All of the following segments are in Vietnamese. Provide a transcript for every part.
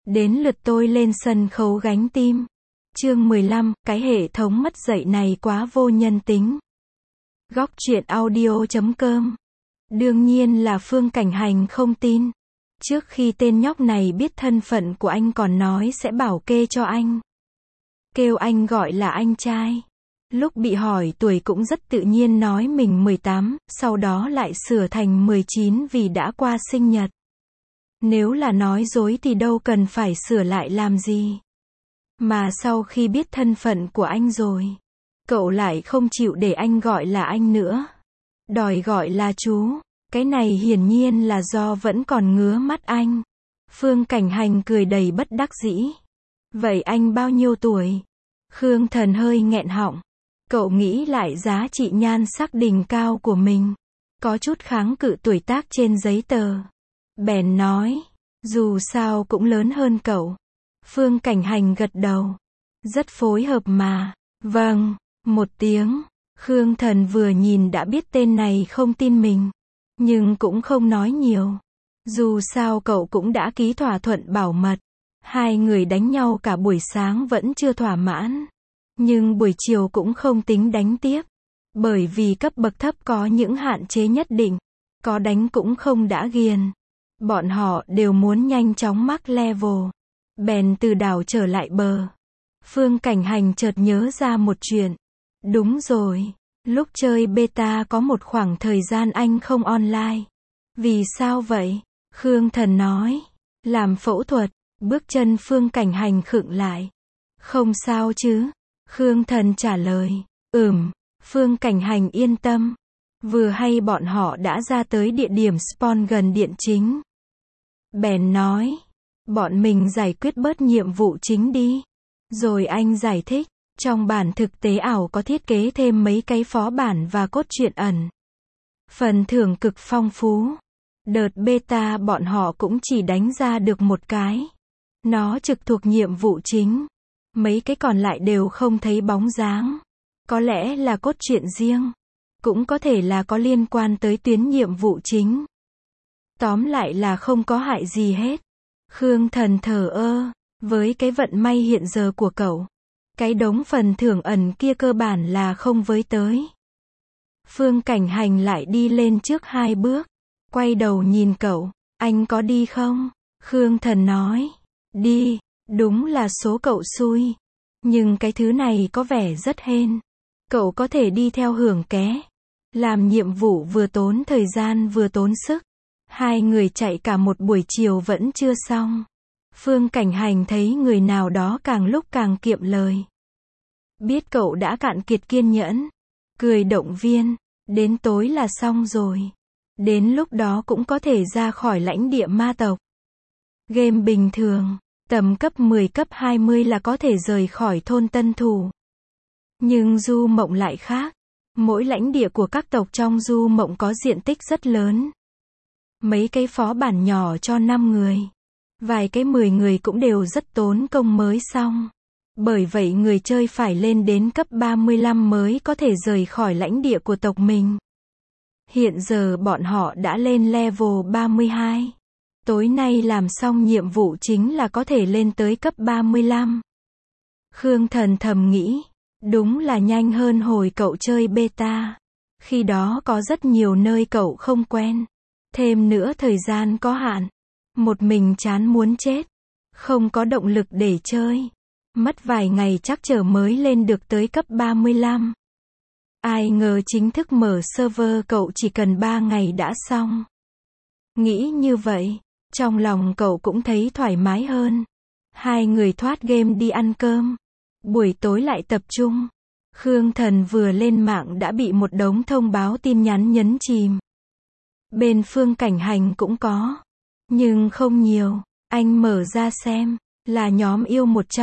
Đến lượt tôi lên sân khấu gánh tim. Chương 15, cái hệ thống mất dạy này quá vô nhân tính. Góc truyện audio.com. Đương nhiên là Phương Cảnh Hành không tin. Trước khi tên nhóc này biết thân phận của anh còn nói sẽ bảo kê cho anh. Kêu anh gọi là anh trai. Lúc bị hỏi tuổi cũng rất tự nhiên nói mình 18, sau đó lại sửa thành 19 vì đã qua sinh nhật. Nếu là nói dối thì đâu cần phải sửa lại làm gì. Mà sau khi biết thân phận của anh rồi, cậu lại không chịu để anh gọi là anh nữa. Đòi gọi là chú. Cái này hiển nhiên là do vẫn còn ngứa mắt anh. Phương Cảnh Hành cười đầy bất đắc dĩ. Vậy anh bao nhiêu tuổi? Khương Thần hơi nghẹn họng. Cậu nghĩ lại giá trị nhan sắc đỉnh cao của mình. Có chút kháng cự tuổi tác trên giấy tờ. Bèn nói, dù sao cũng lớn hơn cậu. Phương Cảnh Hành gật đầu. Rất phối hợp mà. Vâng, một tiếng. Khương Thần vừa nhìn đã biết tên này không tin mình. Nhưng cũng không nói nhiều. Dù sao cậu cũng đã ký thỏa thuận bảo mật. Hai người đánh nhau cả buổi sáng vẫn chưa thỏa mãn. Nhưng buổi chiều cũng không tính đánh tiếp. Bởi vì cấp bậc thấp có những hạn chế nhất định. Có đánh cũng không đã ghiền. Bọn họ đều muốn nhanh chóng mắc level. Bèn từ đảo trở lại bờ. Phương Cảnh Hành chợt nhớ ra một chuyện. Đúng rồi. Lúc chơi beta có một khoảng thời gian anh không online. Vì sao vậy? Khương Thần nói. Làm phẫu thuật. Bước chân Phương Cảnh Hành khựng lại. Không sao chứ? Khương Thần trả lời. Phương Cảnh Hành yên tâm. Vừa hay bọn họ đã ra tới địa điểm spawn gần điện chính. Bèn nói. Bọn mình giải quyết bớt nhiệm vụ chính đi. Rồi anh giải thích. Trong bản thực tế ảo có thiết kế thêm mấy cái phó bản và cốt truyện ẩn. Phần thưởng cực phong phú. Đợt beta bọn họ cũng chỉ đánh ra được một cái. Nó trực thuộc nhiệm vụ chính. Mấy cái còn lại đều không thấy bóng dáng. Có lẽ là cốt truyện riêng. Cũng có thể là có liên quan tới tuyến nhiệm vụ chính. Tóm lại là không có hại gì hết. Khương Thần thờ ơ. Với cái vận may hiện giờ của cậu. Cái đống phần thưởng ẩn kia cơ bản là không với tới. Phương Cảnh Hành lại đi lên trước 2 bước. Quay đầu nhìn cậu. Anh có đi không? Khương Thần nói. Đi. Đúng là số cậu xui. Nhưng cái thứ này có vẻ rất hên. Cậu có thể đi theo hưởng ké. Làm nhiệm vụ vừa tốn thời gian vừa tốn sức. Hai người chạy cả một buổi chiều vẫn chưa xong. Phương Cảnh Hành thấy người nào đó càng lúc càng kiệm lời. Biết cậu đã cạn kiệt kiên nhẫn. Cười động viên. Đến tối là xong rồi. Đến lúc đó cũng có thể ra khỏi lãnh địa ma tộc. Game bình thường. Tầm cấp 10 cấp 20 là có thể rời khỏi thôn Tân Thủ. Nhưng Du Mộng lại khác. Mỗi lãnh địa của các tộc trong Du Mộng có diện tích rất lớn. Mấy cái phó bản nhỏ cho 5 người. Vài cái 10 người cũng đều rất tốn công mới xong. Bởi vậy người chơi phải lên đến cấp 35 mới có thể rời khỏi lãnh địa của tộc mình. Hiện giờ bọn họ đã lên level 32. Tối nay làm xong nhiệm vụ chính là có thể lên tới cấp 35. Khương Thần thầm nghĩ. Đúng là nhanh hơn hồi cậu chơi beta. Khi đó có rất nhiều nơi cậu không quen. Thêm nữa thời gian có hạn. Một mình chán muốn chết. Không có động lực để chơi. Mất vài ngày chắc chờ mới lên được tới cấp 35. Ai ngờ chính thức mở server cậu chỉ cần 3 ngày đã xong. Nghĩ như vậy, trong lòng cậu cũng thấy thoải mái hơn. Hai người thoát game đi ăn cơm. Buổi tối lại tập trung. Khương Thần vừa lên mạng đã bị một đống thông báo tin nhắn nhấn chìm. Bên Phương Cảnh Hành cũng có. Nhưng không nhiều. Anh mở ra xem. Là nhóm yêu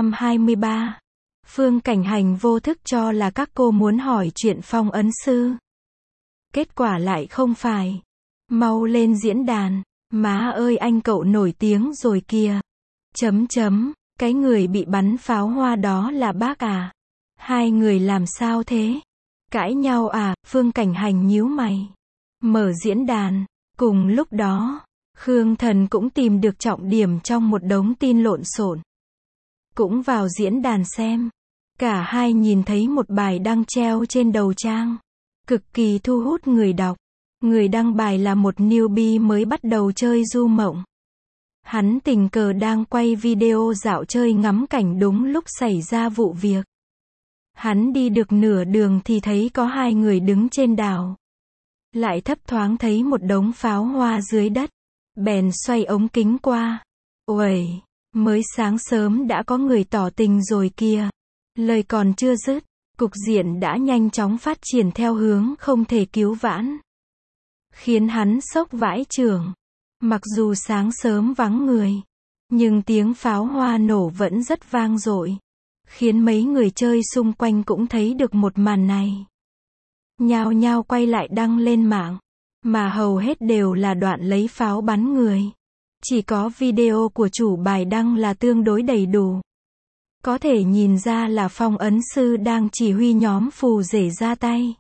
123. Phương Cảnh Hành vô thức cho là các cô muốn hỏi chuyện phong ấn sư. Kết quả lại không phải. Mau lên diễn đàn. Má ơi anh cậu nổi tiếng rồi kìa. Cái người bị bắn pháo hoa đó là bác à? Hai người làm sao thế? Cãi nhau à? Phương Cảnh Hành nhíu mày. Mở diễn đàn. Cùng lúc đó, Khương Thần cũng tìm được trọng điểm trong một đống tin lộn xộn. Cũng vào diễn đàn xem. Cả hai nhìn thấy một bài đăng treo trên đầu trang. Cực kỳ thu hút người đọc. Người đăng bài là một newbie mới bắt đầu chơi du mộng. Hắn tình cờ đang quay video dạo chơi ngắm cảnh đúng lúc xảy ra vụ việc. Hắn đi được nửa đường thì thấy có hai người đứng trên đảo. Lại thấp thoáng thấy một đống pháo hoa dưới đất. Bèn xoay ống kính qua. Uầy, mới sáng sớm đã có người tỏ tình rồi kìa. Lời còn chưa dứt, cục diện đã nhanh chóng phát triển theo hướng không thể cứu vãn. Khiến hắn sốc vãi chưởng. Mặc dù sáng sớm vắng người, nhưng tiếng pháo hoa nổ vẫn rất vang dội. Khiến mấy người chơi xung quanh cũng thấy được một màn này. Nhao nhao quay lại đăng lên mạng. Mà hầu hết đều là đoạn lấy pháo bắn người. Chỉ có video của chủ bài đăng là tương đối đầy đủ. Có thể nhìn ra là Phong ấn sư đang chỉ huy nhóm phù rể ra tay.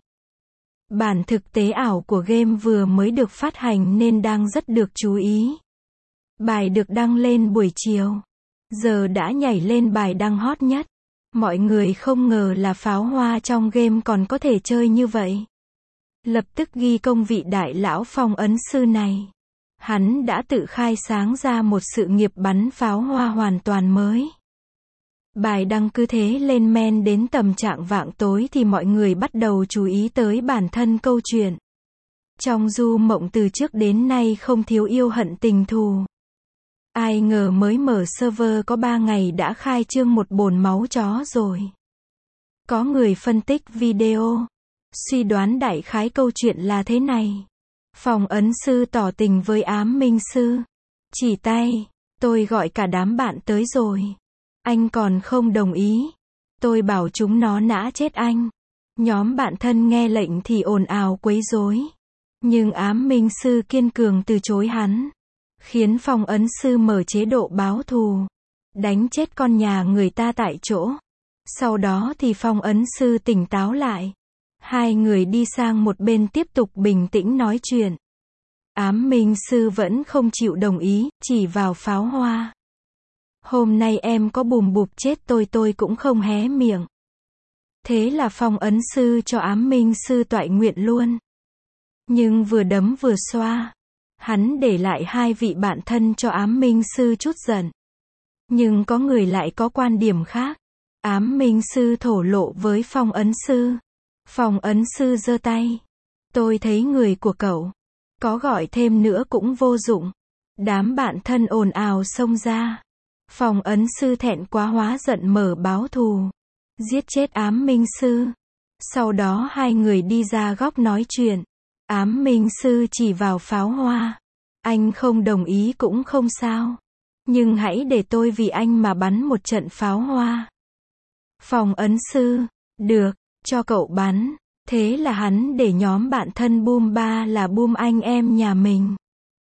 Bản thực tế ảo của game vừa mới được phát hành nên đang rất được chú ý. Bài được đăng lên buổi chiều. Giờ đã nhảy lên bài đăng hot nhất. Mọi người không ngờ là pháo hoa trong game còn có thể chơi như vậy. Lập tức ghi công vị đại lão phong ấn sư này. Hắn đã tự khai sáng ra một sự nghiệp bắn pháo hoa hoàn toàn mới. Bài đăng cứ thế lên men đến tầm trạng vạng tối thì mọi người bắt đầu chú ý tới bản thân câu chuyện. Trong du mộng từ trước đến nay không thiếu yêu hận tình thù. Ai ngờ mới mở server có 3 ngày đã khai trương một bồn máu chó rồi. Có người phân tích video. Suy đoán đại khái câu chuyện là thế này. Phong ấn sư tỏ tình với ám minh sư. Chỉ tay, tôi gọi cả đám bạn tới rồi. Anh còn không đồng ý. Tôi bảo chúng nó nã chết anh. Nhóm bạn thân nghe lệnh thì ồn ào quấy rối. Nhưng ám minh sư kiên cường từ chối hắn. Khiến phong ấn sư mở chế độ báo thù. Đánh chết con nhà người ta tại chỗ. Sau đó thì phong ấn sư tỉnh táo lại. Hai người đi sang một bên tiếp tục bình tĩnh nói chuyện. Ám minh sư vẫn không chịu đồng ý, chỉ vào pháo hoa. Hôm nay em có bùm bụp chết tôi cũng không hé miệng. Thế là phong ấn sư cho ám minh sư toại nguyện luôn. Nhưng vừa đấm vừa xoa. Hắn để lại hai vị bạn thân cho ám minh sư chút giận. Nhưng có người lại có quan điểm khác. Ám minh sư thổ lộ với phong ấn sư. Phong ấn sư giơ tay. Tôi thấy người của cậu. Có gọi thêm nữa cũng vô dụng. Đám bạn thân ồn ào xông ra. Phong ấn sư thẹn quá hóa giận mở báo thù. Giết chết ám minh sư. Sau đó hai người đi ra góc nói chuyện. Ám minh sư chỉ vào pháo hoa. Anh không đồng ý cũng không sao. Nhưng hãy để tôi vì anh mà bắn một trận pháo hoa. Phong ấn sư. Được, cho cậu bắn. Thế là hắn để nhóm bạn thân Boom Ba là Boom anh em nhà mình.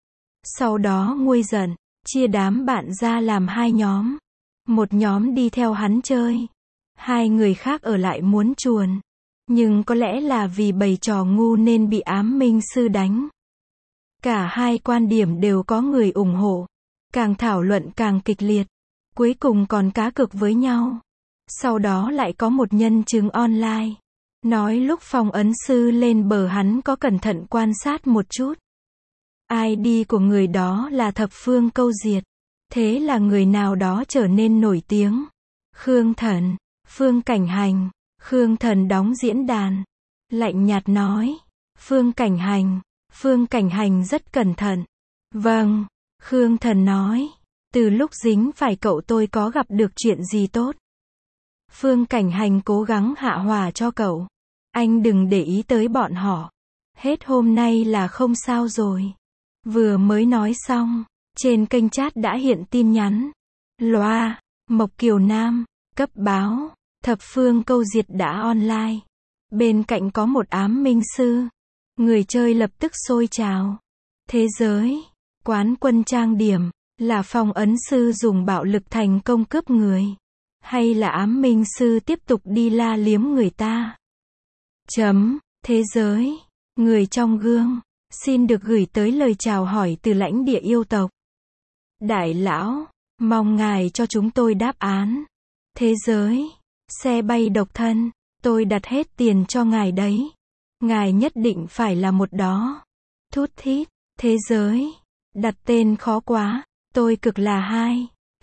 Sau đó nguôi giận, chia đám bạn ra làm hai nhóm. Một nhóm đi theo hắn chơi. Hai người khác ở lại muốn chuồn. Nhưng có lẽ là vì bày trò ngu nên bị ám minh sư đánh. Cả hai quan điểm đều có người ủng hộ. Càng thảo luận càng kịch liệt. Cuối cùng còn cá cược với nhau. Sau đó lại có một nhân chứng online. Nói lúc phong ấn sư lên bờ hắn có cẩn thận quan sát một chút. ID của người đó là thập phương câu diệt. Thế là người nào đó trở nên nổi tiếng. Khương Thần, Phương Cảnh Hành. Khương Thần đóng diễn đàn. Lạnh nhạt nói. Phương Cảnh Hành rất cẩn thận. Vâng. Khương Thần nói. Từ lúc dính phải cậu tôi có gặp được chuyện gì tốt. Phương Cảnh Hành cố gắng hạ hòa cho cậu. Anh đừng để ý tới bọn họ. Hết hôm nay là không sao rồi. Vừa mới nói xong, trên kênh chat đã hiện tin nhắn. Loa, Mộc Kiều Nam, cấp báo, thập phương câu diệt đã online. Bên cạnh có một ám minh sư. Người chơi lập tức sôi trào. Thế giới, quán quân trang điểm, là phong ấn sư dùng bạo lực thành công cướp người. Hay là ám minh sư tiếp tục đi la liếm người ta. Thế giới, người trong gương. Xin được gửi tới lời chào hỏi từ lãnh địa yêu tộc. Đại lão, mong ngài cho chúng tôi đáp án. Thế giới, xe bay độc thân, tôi đặt hết tiền cho ngài đấy. Ngài nhất định phải là một đó. Thút thít, thế giới, đặt tên khó quá, tôi cực là hai.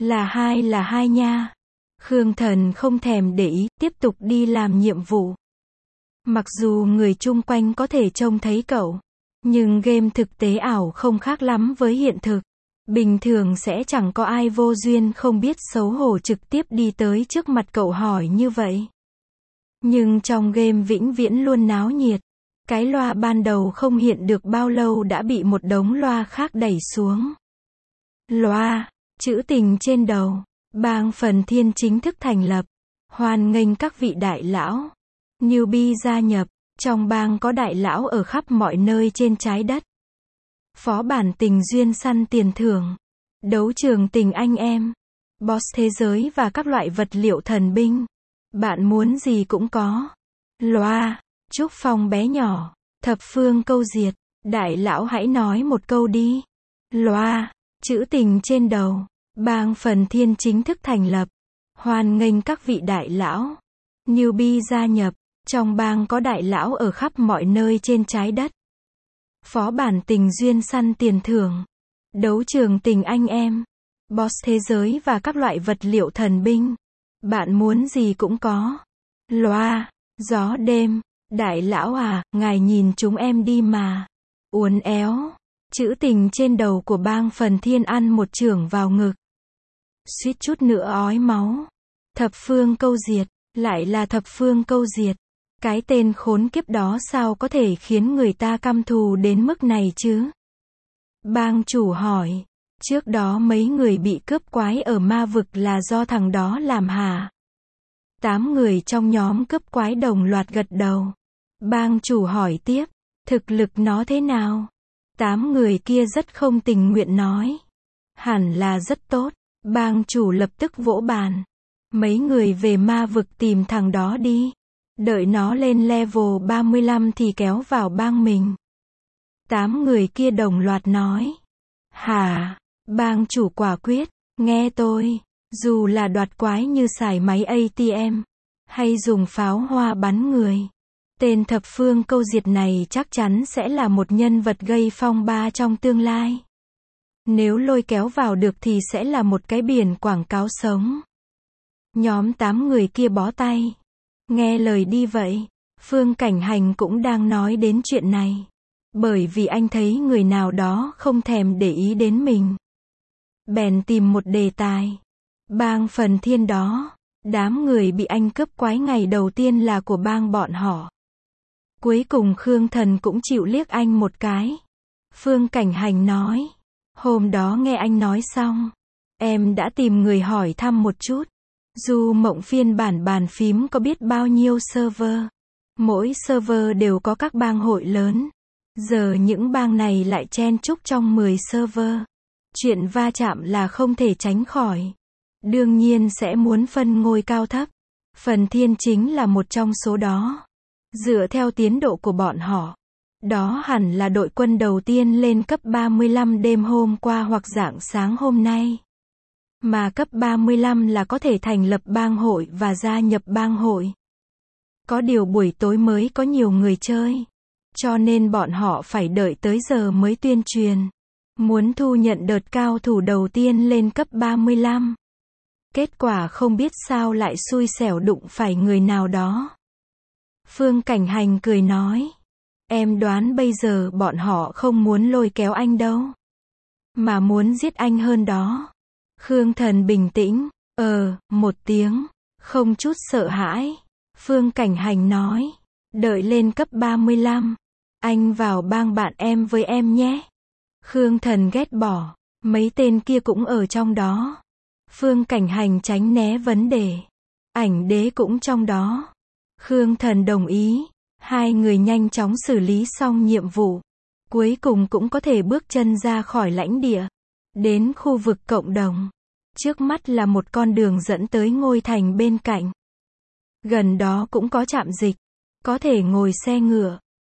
Là hai nha. Khương Thần không thèm để ý, tiếp tục đi làm nhiệm vụ. Mặc dù người chung quanh có thể trông thấy cậu, nhưng game thực tế ảo không khác lắm với hiện thực. Bình thường sẽ chẳng có ai vô duyên không biết xấu hổ trực tiếp đi tới trước mặt cậu hỏi như vậy. Nhưng trong game vĩnh viễn luôn náo nhiệt. Cái loa ban đầu không hiện được bao lâu đã bị một đống loa khác đẩy xuống. Loa, trữ tình trên đầu. Bang Phần Thiên chính thức thành lập. Hoan nghênh các vị đại lão. Newbie gia nhập. Trong bang có đại lão ở khắp mọi nơi trên trái đất. Phó bản tình duyên săn tiền thưởng. Đấu trường tình anh em. Boss thế giới và các loại vật liệu thần binh. Bạn muốn gì cũng có. Loa, trúc phong bé nhỏ. Thập phương câu diệt. Đại lão hãy nói một câu đi. Loa, trữ tình trên đầu. Bang Phần Thiên chính thức thành lập. Hoan nghênh các vị đại lão. Newbie gia nhập. Trong bang có đại lão ở khắp mọi nơi trên trái đất. Phó bản tình duyên săn tiền thưởng. Đấu trường tình anh em. Boss thế giới và các loại vật liệu thần binh. Bạn muốn gì cũng có. Loa, gió đêm. Đại lão à, ngài nhìn chúng em đi mà. Uốn éo. Trữ tình trên đầu của bang Phần Thiên ăn một chưởng vào ngực. Suýt chút nữa ói máu. Thập phương câu diệt. Lại là thập phương câu diệt. Cái tên khốn kiếp đó sao có thể khiến người ta căm thù đến mức này chứ? Bang chủ hỏi. Trước đó mấy người bị cướp quái ở ma vực là do thằng đó làm hả? 8 người trong nhóm cướp quái đồng loạt gật đầu. Bang chủ hỏi tiếp. Thực lực nó thế nào? 8 người kia rất không tình nguyện nói. Hẳn là rất tốt. Bang chủ lập tức vỗ bàn. Mấy người về ma vực tìm thằng đó đi. Đợi nó lên level 35 thì kéo vào bang mình. 8 người kia đồng loạt nói. Hả? Bang chủ quả quyết. Nghe tôi. Dù là đoạt quái như xài máy ATM. Hay dùng pháo hoa bắn người. Tên thập phương câu diệt này chắc chắn sẽ là một nhân vật gây phong ba trong tương lai. Nếu lôi kéo vào được thì sẽ là một cái biển quảng cáo sống. Nhóm 8 người kia bó tay. Nghe lời đi vậy. Phương Cảnh Hành cũng đang nói đến chuyện này. Bởi vì anh thấy người nào đó không thèm để ý đến mình. Bèn tìm một đề tài. Bang Phần Thiên đó. Đám người bị anh cướp quái ngày đầu tiên là của bang bọn họ. Cuối cùng Khương Thần cũng chịu liếc anh một cái. Phương Cảnh Hành nói. Hôm đó nghe anh nói xong. Em đã tìm người hỏi thăm một chút. Du Mộng phiên bản bàn phím có biết bao nhiêu server. Mỗi server đều có các bang hội lớn. Giờ những bang này lại chen chúc trong 10 server. Chuyện va chạm là không thể tránh khỏi. Đương nhiên sẽ muốn phân ngôi cao thấp. Phần Thiên chính là một trong số đó. Dựa theo tiến độ của bọn họ. Đó hẳn là đội quân đầu tiên lên cấp 35 đêm hôm qua hoặc rạng sáng hôm nay. Mà cấp 35 là có thể thành lập bang hội và gia nhập bang hội. Có điều buổi tối mới có nhiều người chơi. Cho nên bọn họ phải đợi tới giờ mới tuyên truyền. Muốn thu nhận đợt cao thủ đầu tiên lên cấp 35. Kết quả không biết sao lại xui xẻo đụng phải người nào đó. Phương Cảnh Hành cười nói. Em đoán bây giờ bọn họ không muốn lôi kéo anh đâu. Mà muốn giết anh hơn đó. Khương Thần bình tĩnh. Một tiếng. Không chút sợ hãi. Phương Cảnh Hành nói. Đợi lên cấp 35. Anh vào bang bạn em với em nhé. Khương Thần ghét bỏ. Mấy tên kia cũng ở trong đó. Phương Cảnh Hành tránh né vấn đề. Ảnh đế cũng trong đó. Khương Thần đồng ý. Hai người nhanh chóng xử lý xong nhiệm vụ. Cuối cùng cũng có thể bước chân ra khỏi lãnh địa. Đến khu vực cộng đồng. Trước mắt là một con đường dẫn tới ngôi thành bên cạnh. Gần đó cũng có trạm dịch. Có thể ngồi xe ngựa.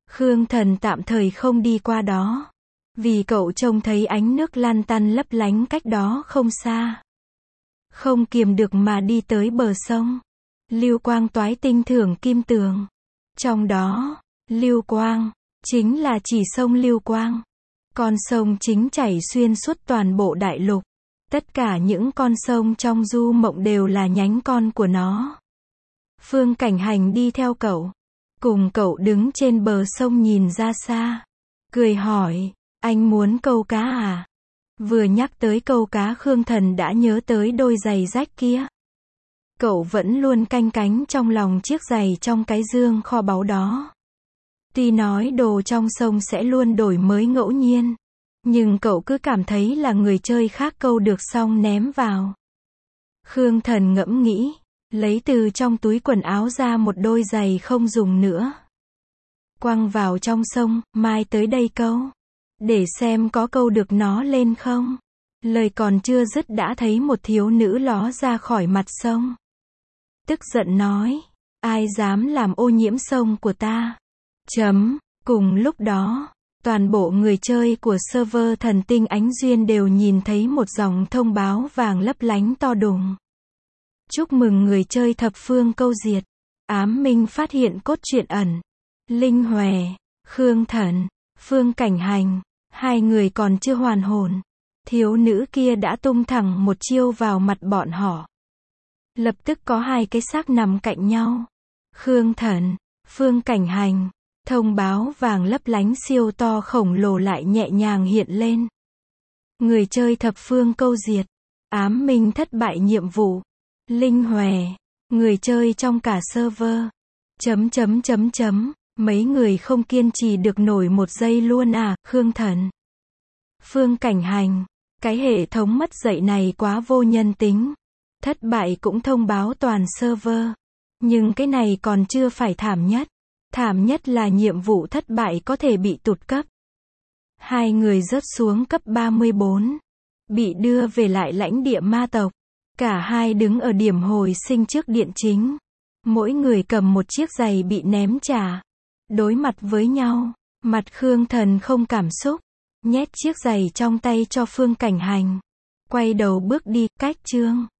Khương Thần tạm thời không đi qua đó. Vì cậu trông thấy ánh nước lăn tăn lấp lánh cách đó không xa. Không kiềm được mà đi tới bờ sông. Lưu quang toái tinh thưởng kim tường. Trong đó, lưu quang, chính là chỉ sông Lưu Quang. Con sông chính chảy xuyên suốt toàn bộ đại lục. Tất cả những con sông trong du mộng đều là nhánh con của nó. Phương Cảnh Hành đi theo cậu. Cùng cậu đứng trên bờ sông nhìn ra xa. Cười hỏi, anh muốn câu cá à? Vừa nhắc tới câu cá Khương Thần đã nhớ tới đôi giày rách kia. Cậu vẫn luôn canh cánh trong lòng chiếc giày trong cái dương kho báu đó. Tuy nói đồ trong sông sẽ luôn đổi mới ngẫu nhiên, nhưng cậu cứ cảm thấy là người chơi khác câu được xong ném vào. Khương Thần ngẫm nghĩ, lấy từ trong túi quần áo ra một đôi giày không dùng nữa. Quăng vào trong sông, mai tới đây câu. Để xem có câu được nó lên không. Lời còn chưa dứt đã thấy một thiếu nữ ló ra khỏi mặt sông. Tức giận nói, ai dám làm ô nhiễm sông của ta. Cùng lúc đó, toàn bộ người chơi của server Thần Tinh Ánh Duyên đều nhìn thấy một dòng thông báo vàng lấp lánh to đùng. Chúc mừng người chơi thập phương câu diệt. Ám Minh phát hiện cốt truyện ẩn. Linh Hòe, Khương Thần, Phương Cảnh Hành, hai người còn chưa hoàn hồn. Thiếu nữ kia đã tung thẳng một chiêu vào mặt bọn họ. Lập tức có hai cái xác nằm cạnh nhau. Khương Thần, Phương Cảnh Hành. Thông báo vàng lấp lánh siêu to khổng lồ lại nhẹ nhàng hiện lên. Người chơi thập phương câu diệt. Ám Minh thất bại nhiệm vụ. Linh Hòe, người chơi trong cả server. Mấy người không kiên trì được nổi một giây luôn à, Khương Thần. Phương Cảnh Hành, cái hệ thống mất dạy này quá vô nhân tính. Thất bại cũng thông báo toàn server. Nhưng cái này còn chưa phải thảm nhất. Thảm nhất là nhiệm vụ thất bại có thể bị tụt cấp. Hai người rớt xuống cấp 34. Bị đưa về lại lãnh địa ma tộc. Cả hai đứng ở điểm hồi sinh trước điện chính. Mỗi người cầm một chiếc giày bị ném trả. Đối mặt với nhau, mặt Khương Thần không cảm xúc. Nhét chiếc giày trong tay cho Phương Cảnh Hành. Quay đầu bước đi, cách chương.